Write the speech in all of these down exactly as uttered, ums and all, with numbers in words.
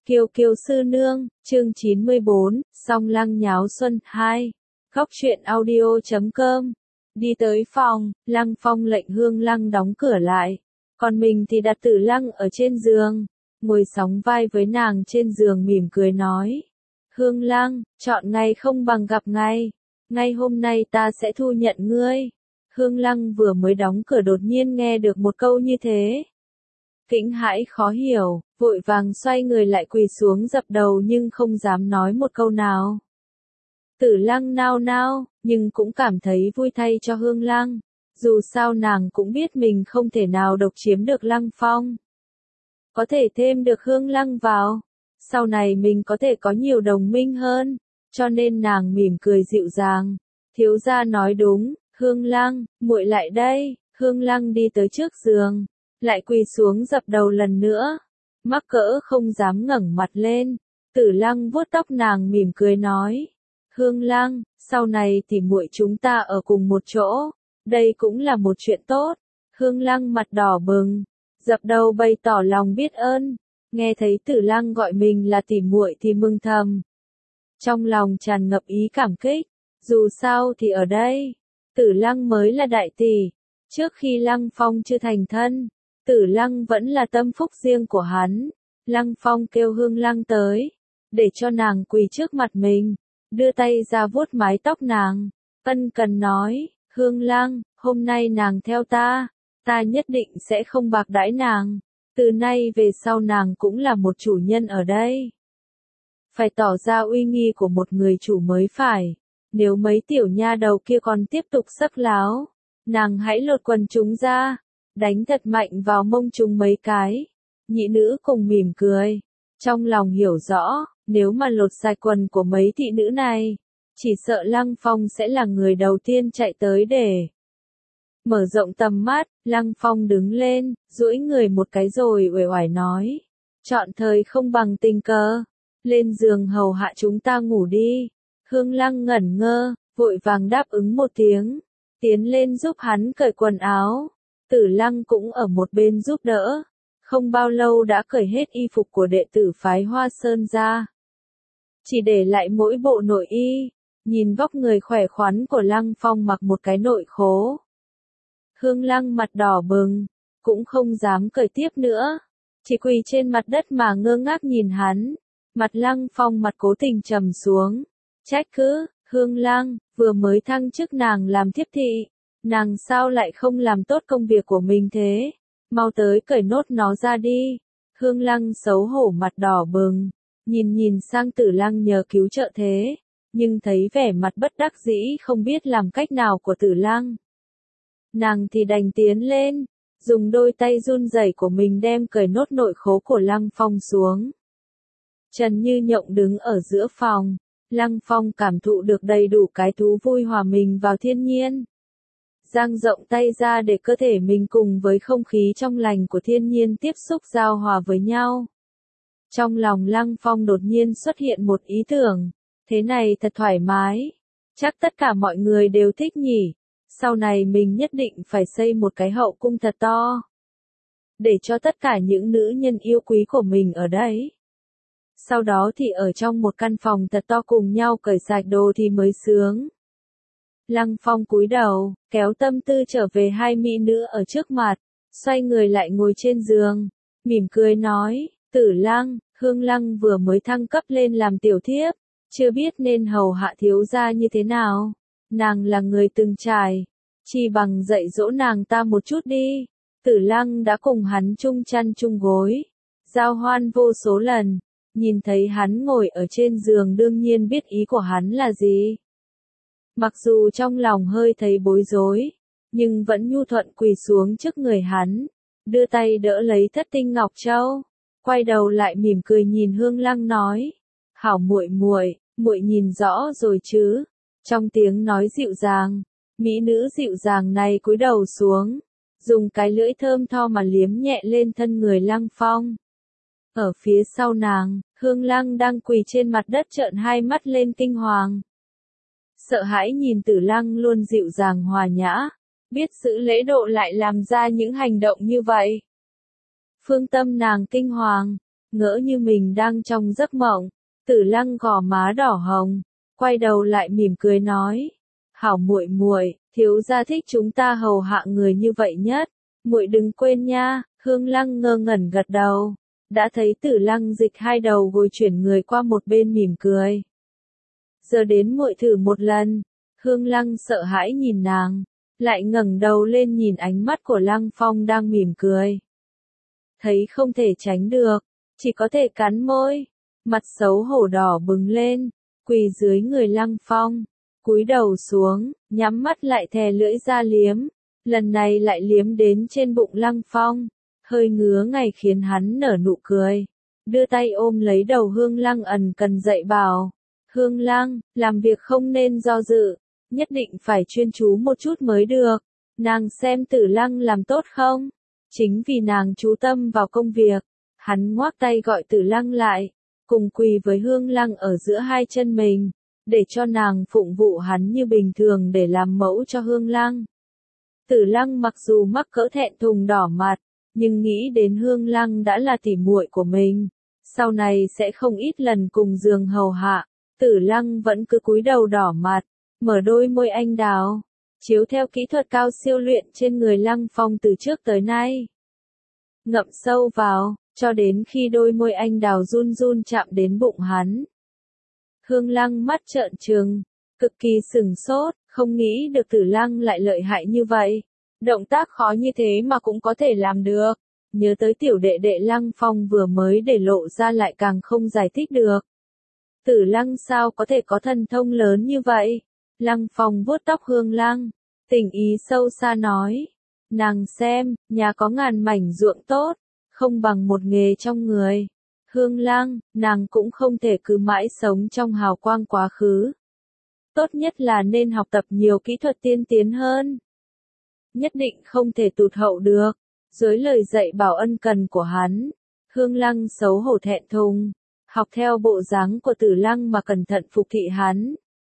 Kiều Kiều sư nương, chương chín mươi bốn, Song Lăng nháo xuân hai. Góc truyện audio chấm com. Đi tới phòng, Lăng Phong lệnh Hương Lăng đóng cửa lại. Còn mình thì đặt Tử Lăng ở trên giường, ngồi sóng vai với nàng trên giường mỉm cười nói. Hương Lăng, chọn ngày không bằng gặp ngày. Ngay hôm nay ta sẽ thu nhận ngươi. Hương Lăng vừa mới đóng cửa đột nhiên nghe được một câu như thế. Kinh hãi khó hiểu, vội vàng xoay người lại quỳ xuống dập đầu nhưng không dám nói một câu nào. Tử Lăng nao nao, nhưng cũng cảm thấy vui thay cho Hương Lăng. Dù sao nàng cũng biết mình không thể nào độc chiếm được Lăng Phong. Có thể thêm được Hương Lăng vào. Sau này mình có thể có nhiều đồng minh hơn. Cho nên nàng mỉm cười dịu dàng. Thiếu gia nói đúng, Hương Lăng, muội lại đây. Hương Lăng đi tới trước giường. Lại quỳ xuống dập đầu lần nữa. Mắc cỡ không dám ngẩng mặt lên. Tử Lăng vuốt tóc nàng mỉm cười nói. Hương Lăng, sau này thì muội chúng ta ở cùng một chỗ. Đây cũng là một chuyện tốt. Hương Lăng mặt đỏ bừng. Dập đầu bày tỏ lòng biết ơn. Nghe thấy Tử Lăng gọi mình là tỷ muội thì mừng thầm. Trong lòng tràn ngập ý cảm kích. Dù sao thì ở đây, Tử Lăng mới là đại tỷ. Trước khi Lăng Phong chưa thành thân, Tử Lăng vẫn là tâm phúc riêng của hắn. Lăng Phong kêu Hương Lăng tới, để cho nàng quỳ trước mặt mình, đưa tay ra vuốt mái tóc nàng, ân cần nói, Hương Lăng, hôm nay nàng theo ta, ta nhất định sẽ không bạc đãi nàng, từ nay về sau nàng cũng là một chủ nhân ở đây. Phải tỏ ra uy nghi của một người chủ mới phải, nếu mấy tiểu nha đầu kia còn tiếp tục sắc láo, nàng hãy lột quần chúng ra. Đánh thật mạnh vào mông chúng mấy cái. Nhị nữ cùng mỉm cười. Trong lòng hiểu rõ, nếu mà lột sạch quần của mấy thị nữ này, chỉ sợ Lăng Phong sẽ là người đầu tiên chạy tới để mở rộng tầm mắt. Lăng Phong đứng lên, duỗi người một cái rồi uể oải nói. Chọn thời không bằng tình cờ. Lên giường hầu hạ chúng ta ngủ đi. Hương Lăng ngẩn ngơ, vội vàng đáp ứng một tiếng. Tiến lên giúp hắn cởi quần áo. Tử Lăng cũng ở một bên giúp đỡ. Không bao lâu đã cởi hết y phục của đệ tử phái Hoa Sơn ra. Chỉ để lại mỗi bộ nội y. Nhìn vóc người khỏe khoắn của Lăng Phong mặc một cái nội khố. Hương Lăng mặt đỏ bừng. Cũng không dám cởi tiếp nữa. Chỉ quỳ trên mặt đất mà ngơ ngác nhìn hắn. Mặt Lăng Phong mặt cố tình trầm xuống. Trách cứ, Hương Lăng, vừa mới thăng chức nàng làm thiếp thị. Nàng sao lại không làm tốt công việc của mình thế? Mau tới cởi nốt nó ra đi. Hương Lăng xấu hổ mặt đỏ bừng. Nhìn nhìn sang Tử Lăng nhờ cứu trợ thế. Nhưng thấy vẻ mặt bất đắc dĩ không biết làm cách nào của Tử Lăng. Nàng thì đành tiến lên. Dùng đôi tay run rẩy của mình đem cởi nốt nội khố của Lăng Phong xuống. Trần Như Nhộng đứng ở giữa phòng. Lăng Phong cảm thụ được đầy đủ cái thú vui hòa mình vào thiên nhiên. Dang rộng tay ra để cơ thể mình cùng với không khí trong lành của thiên nhiên tiếp xúc giao hòa với nhau. Trong lòng Lăng Phong đột nhiên xuất hiện một ý tưởng, thế này thật thoải mái, chắc tất cả mọi người đều thích nhỉ, sau này mình nhất định phải xây một cái hậu cung thật to, để cho tất cả những nữ nhân yêu quý của mình ở đấy. Sau đó thì ở trong một căn phòng thật to cùng nhau cởi sạch đồ thì mới sướng. Lăng Phong cúi đầu, kéo tâm tư trở về hai mỹ nữ ở trước mặt, xoay người lại ngồi trên giường, mỉm cười nói, Tử Lăng, Hương Lăng vừa mới thăng cấp lên làm tiểu thiếp, chưa biết nên hầu hạ thiếu gia như thế nào, nàng là người từng trải, chỉ bằng dạy dỗ nàng ta một chút đi. Tử Lăng đã cùng hắn chung chăn chung gối, giao hoan vô số lần, nhìn thấy hắn ngồi ở trên giường đương nhiên biết ý của hắn là gì. Mặc dù trong lòng hơi thấy bối rối, nhưng vẫn nhu thuận quỳ xuống trước người hắn, đưa tay đỡ lấy thất tinh ngọc châu, quay đầu lại mỉm cười nhìn Hương Lăng nói, hảo muội muội, muội nhìn rõ rồi chứ? Trong tiếng nói dịu dàng, mỹ nữ dịu dàng này cúi đầu xuống, dùng cái lưỡi thơm tho mà liếm nhẹ lên thân người Lăng Phong. Ở phía sau nàng, Hương Lăng đang quỳ trên mặt đất trợn hai mắt lên kinh hoàng. Sợ hãi nhìn Tử Lăng luôn dịu dàng hòa nhã, biết giữ lễ độ lại làm ra những hành động như vậy. Phương tâm nàng kinh hoàng, ngỡ như mình đang trong giấc mộng. Tử Lăng gò má đỏ hồng, quay đầu lại mỉm cười nói, hảo muội muội, thiếu gia thích chúng ta hầu hạ người như vậy nhất, muội đừng quên nha. Hương Lăng ngơ ngẩn gật đầu, đã thấy Tử Lăng dịch hai đầu gối chuyển người qua một bên mỉm cười. Giờ đến muội thử một lần. Hương Lăng sợ hãi nhìn nàng, lại ngẩng đầu lên nhìn ánh mắt của Lăng Phong đang mỉm cười. Thấy không thể tránh được, chỉ có thể cắn môi, mặt xấu hổ đỏ bừng lên, quỳ dưới người Lăng Phong, cúi đầu xuống, nhắm mắt lại thè lưỡi ra liếm, lần này lại liếm đến trên bụng Lăng Phong, hơi ngứa ngày khiến hắn nở nụ cười, đưa tay ôm lấy đầu Hương Lăng ẩn cần dạy bảo, Hương Lăng, làm việc không nên do dự, nhất định phải chuyên chú một chút mới được, nàng xem Tử Lăng làm tốt không? Chính vì nàng chú tâm vào công việc, hắn ngoác tay gọi Tử Lăng lại, cùng quỳ với Hương Lăng ở giữa hai chân mình, để cho nàng phụng vụ hắn như bình thường để làm mẫu cho Hương Lăng. Tử Lăng mặc dù mắc cỡ thẹn thùng đỏ mặt, nhưng nghĩ đến Hương Lăng đã là tỉ muội của mình, sau này sẽ không ít lần cùng giường hầu hạ, Tử Lăng vẫn cứ cúi đầu đỏ mặt, mở đôi môi anh đào, chiếu theo kỹ thuật cao siêu luyện trên người Lăng Phong từ trước tới nay. Ngậm sâu vào, cho đến khi đôi môi anh đào run run chạm đến bụng hắn. Hương Lăng mắt trợn trừng, cực kỳ sừng sốt, không nghĩ được Tử Lăng lại lợi hại như vậy. Động tác khó như thế mà cũng có thể làm được. Nhớ tới tiểu đệ đệ Lăng Phong vừa mới để lộ ra lại càng không giải thích được. Tử Lăng sao có thể có thần thông lớn như vậy? Lăng Phong vuốt tóc Hương Lăng, tình ý sâu xa nói. Nàng xem, nhà có ngàn mảnh ruộng tốt, không bằng một nghề trong người. Hương Lăng, nàng cũng không thể cứ mãi sống trong hào quang quá khứ. Tốt nhất là nên học tập nhiều kỹ thuật tiên tiến hơn. Nhất định không thể tụt hậu được. Dưới lời dạy bảo ân cần của hắn, Hương Lăng xấu hổ thẹn thùng, học theo bộ dáng của Tử Lăng mà cẩn thận phục thị hắn.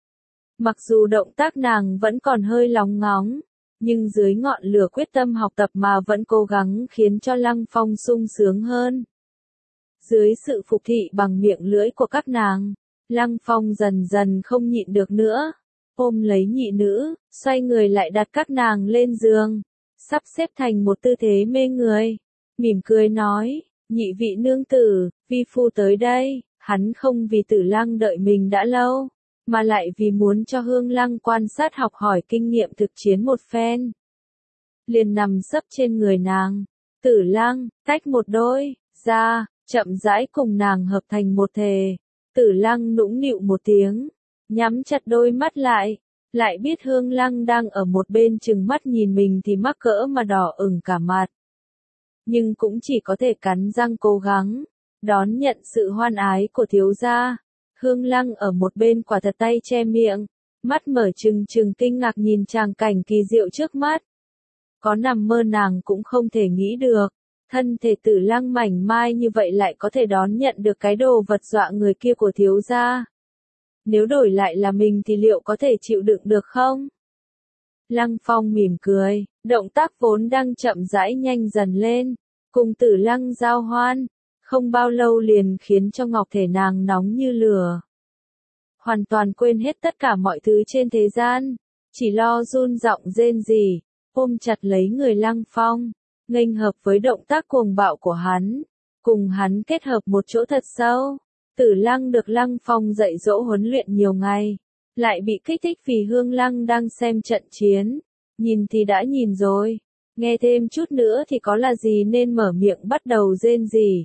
Mặc dù động tác nàng vẫn còn hơi lóng ngóng, nhưng dưới ngọn lửa quyết tâm học tập mà vẫn cố gắng khiến cho Lăng Phong sung sướng hơn. Dưới sự phục thị bằng miệng lưỡi của các nàng, Lăng Phong dần dần không nhịn được nữa, ôm lấy nhị nữ, xoay người lại đặt các nàng lên giường, sắp xếp thành một tư thế mê người, mỉm cười nói, nhị vị nương tử, vi phu tới đây, hắn không vì Tử Lăng đợi mình đã lâu, mà lại vì muốn cho Hương Lăng quan sát học hỏi kinh nghiệm thực chiến một phen. Liền nằm sấp trên người nàng, Tử Lăng, tách một đôi, ra, chậm rãi cùng nàng hợp thành một thể. Tử Lăng nũng nịu một tiếng, nhắm chặt đôi mắt lại, lại biết Hương Lăng đang ở một bên chừng mắt nhìn mình thì mắc cỡ mà đỏ ửng cả mặt. Nhưng cũng chỉ có thể cắn răng cố gắng, đón nhận sự hoan ái của thiếu gia. Hương Lăng ở một bên quả thật tay che miệng, mắt mở trừng trừng kinh ngạc nhìn tràng cảnh kỳ diệu trước mắt. Có nằm mơ nàng cũng không thể nghĩ được, thân thể Tử Lăng mảnh mai như vậy lại có thể đón nhận được cái đồ vật dọa người kia của thiếu gia. Nếu đổi lại là mình thì liệu có thể chịu đựng được không? Lăng Phong mỉm cười, động tác vốn đang chậm rãi nhanh dần lên, cùng Tử Lăng giao hoan, không bao lâu liền khiến cho ngọc thể nàng nóng như lửa. Hoàn toàn quên hết tất cả mọi thứ trên thế gian, chỉ lo run giọng rên rỉ, ôm chặt lấy người Lăng Phong, nghênh hợp với động tác cuồng bạo của hắn, cùng hắn kết hợp một chỗ thật sâu. Tử Lăng được Lăng Phong dạy dỗ huấn luyện nhiều ngày, lại bị kích thích vì Hương Lăng đang xem trận chiến, nhìn thì đã nhìn rồi, nghe thêm chút nữa thì có là gì nên mở miệng bắt đầu rên rỉ.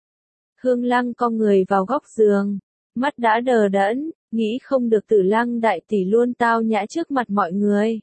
Hương Lăng cong người vào góc giường, mắt đã đờ đẫn, nghĩ không được Tử Lăng đại tỷ luôn tao nhã trước mặt mọi người.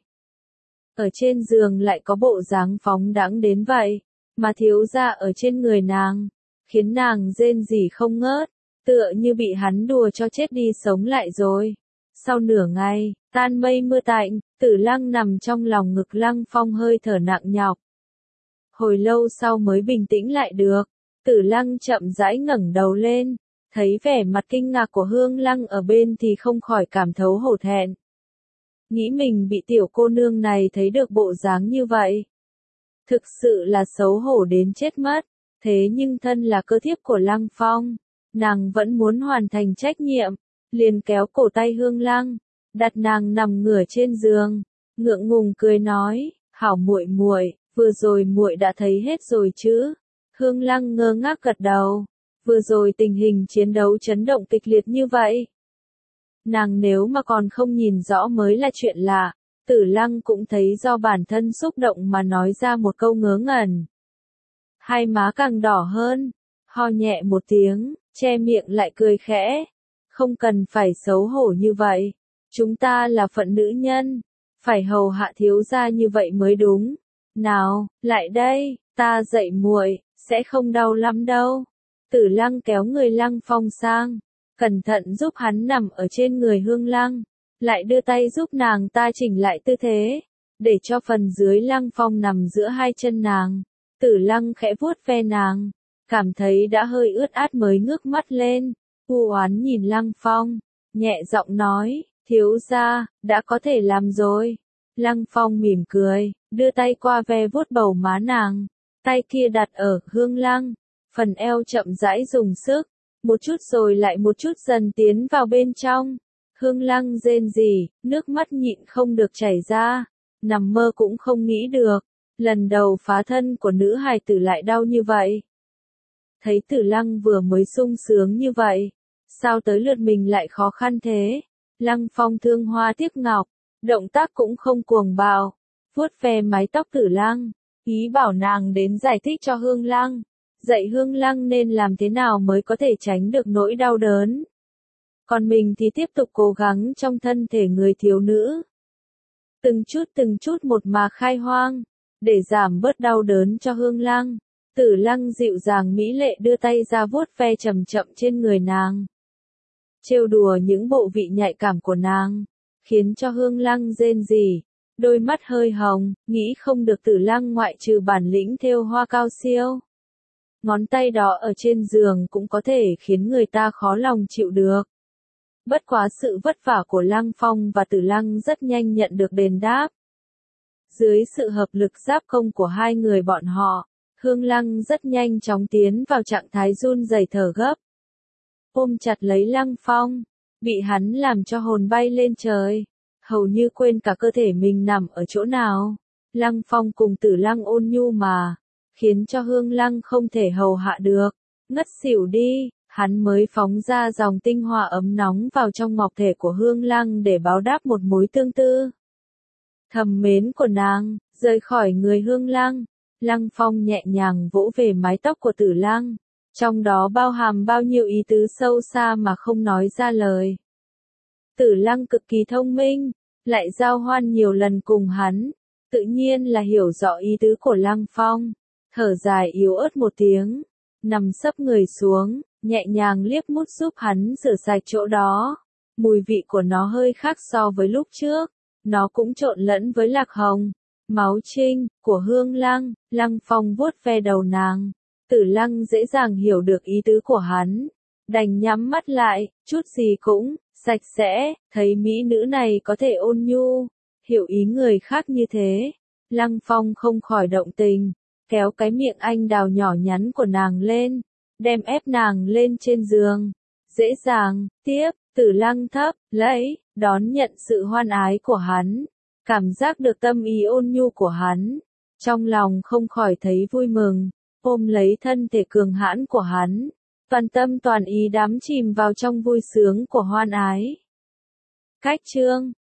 Ở trên giường lại có bộ dáng phóng đãng đến vậy, mà thiếu gia ở trên người nàng, khiến nàng rên rỉ không ngớt, tựa như bị hắn đùa cho chết đi sống lại rồi. Sau nửa ngày, tan mây mưa tạnh, Tử Lăng nằm trong lòng ngực Lăng Phong hơi thở nặng nhọc. Hồi lâu sau mới bình tĩnh lại được, Tử Lăng chậm rãi ngẩng đầu lên, thấy vẻ mặt kinh ngạc của Hương Lăng ở bên thì không khỏi cảm thấu hổ thẹn. Nghĩ mình bị tiểu cô nương này thấy được bộ dáng như vậy. Thực sự là xấu hổ đến chết mất, Thế nhưng thân là cơ thiếp của Lăng Phong, nàng vẫn muốn hoàn thành trách nhiệm, liền kéo cổ tay Hương Lăng, đặt nàng nằm ngửa trên giường, ngượng ngùng cười nói, "Hảo muội muội, vừa rồi muội đã thấy hết rồi chứ?" Hương Lăng ngơ ngác gật đầu, vừa rồi tình hình chiến đấu chấn động kịch liệt như vậy. Nàng nếu mà còn không nhìn rõ mới là chuyện lạ, Tử Lăng cũng thấy do bản thân xúc động mà nói ra một câu ngớ ngẩn. Hai má càng đỏ hơn, ho nhẹ một tiếng, che miệng lại cười khẽ. Không cần phải xấu hổ như vậy, chúng ta là phận nữ nhân, phải hầu hạ thiếu gia như vậy mới đúng. Nào, lại đây, ta dạy muội, sẽ không đau lắm đâu. Tử Lăng kéo người Lăng Phong sang, cẩn thận giúp hắn nằm ở trên người Hương Lăng, lại đưa tay giúp nàng ta chỉnh lại tư thế, để cho phần dưới Lăng Phong nằm giữa hai chân nàng. Tử Lăng khẽ vuốt ve nàng, cảm thấy đã hơi ướt át mới ngước mắt lên, u oán nhìn Lăng Phong, nhẹ giọng nói, thiếu gia, đã có thể làm rồi. Lăng Phong mỉm cười, đưa tay qua ve vuốt bầu má nàng, tay kia đặt ở Hương Lăng, phần eo chậm rãi dùng sức, một chút rồi lại một chút dần tiến vào bên trong. Hương Lăng rên rỉ, nước mắt nhịn không được chảy ra, nằm mơ cũng không nghĩ được, lần đầu phá thân của nữ hài tử lại đau như vậy. Thấy Tử Lăng vừa mới sung sướng như vậy, sao tới lượt mình lại khó khăn thế? Lăng Phong thương hoa tiếc ngọc, động tác cũng không cuồng bạo, vuốt ve mái tóc Tử Lăng, ý bảo nàng đến giải thích cho Hương Lăng, dạy Hương Lăng nên làm thế nào mới có thể tránh được nỗi đau đớn. Còn mình thì tiếp tục cố gắng trong thân thể người thiếu nữ. Từng chút từng chút một mà khai hoang, để giảm bớt đau đớn cho Hương Lăng. Tử Lăng dịu dàng mỹ lệ đưa tay ra vuốt ve chậm chậm trên người nàng, trêu đùa những bộ vị nhạy cảm của nàng, khiến cho Hương Lăng rên rỉ, đôi mắt hơi hồng, nghĩ không được Tử Lăng ngoại trừ bản lĩnh thêu hoa cao siêu. Ngón tay đó ở trên giường cũng có thể khiến người ta khó lòng chịu được. Bất quá sự vất vả của Lăng Phong và Tử Lăng rất nhanh nhận được đền đáp. Dưới sự hợp lực giáp công của hai người bọn họ, Hương Lăng rất nhanh chóng tiến vào trạng thái run rẩy thở gấp. Ôm chặt lấy Lăng Phong, bị hắn làm cho hồn bay lên trời, hầu như quên cả cơ thể mình nằm ở chỗ nào. Lăng Phong cùng Tử Lăng ôn nhu mà, khiến cho Hương Lăng không thể hầu hạ được, ngất xỉu đi, hắn mới phóng ra dòng tinh hoa ấm nóng vào trong ngọc thể của Hương Lăng để báo đáp một mối tương tư thầm mến của nàng, rời khỏi người Hương Lăng. Lăng Phong nhẹ nhàng vỗ về mái tóc của Tử Lăng, trong đó bao hàm bao nhiêu ý tứ sâu xa mà không nói ra lời. Tử Lăng cực kỳ thông minh, lại giao hoan nhiều lần cùng hắn, tự nhiên là hiểu rõ ý tứ của Lăng Phong, thở dài yếu ớt một tiếng, nằm sấp người xuống, nhẹ nhàng liếc mút giúp hắn rửa sạch chỗ đó. Mùi vị của nó hơi khác so với lúc trước, nó cũng trộn lẫn với lạc hồng, máu trinh, của Hương Lăng. Lăng Phong vuốt ve đầu nàng, Tử Lăng dễ dàng hiểu được ý tứ của hắn, đành nhắm mắt lại, chút gì cũng sạch sẽ, thấy mỹ nữ này có thể ôn nhu, hiểu ý người khác như thế. Lăng Phong không khỏi động tình, kéo cái miệng anh đào nhỏ nhắn của nàng lên, đem ép nàng lên trên giường, dễ dàng, tiếp, Tử Lăng thấp, lấy, đón nhận sự hoan ái của hắn, cảm giác được tâm ý ôn nhu của hắn, trong lòng không khỏi thấy vui mừng, ôm lấy thân thể cường hãn của hắn, toàn tâm toàn ý đắm chìm vào trong vui sướng của hoan ái. Cách chương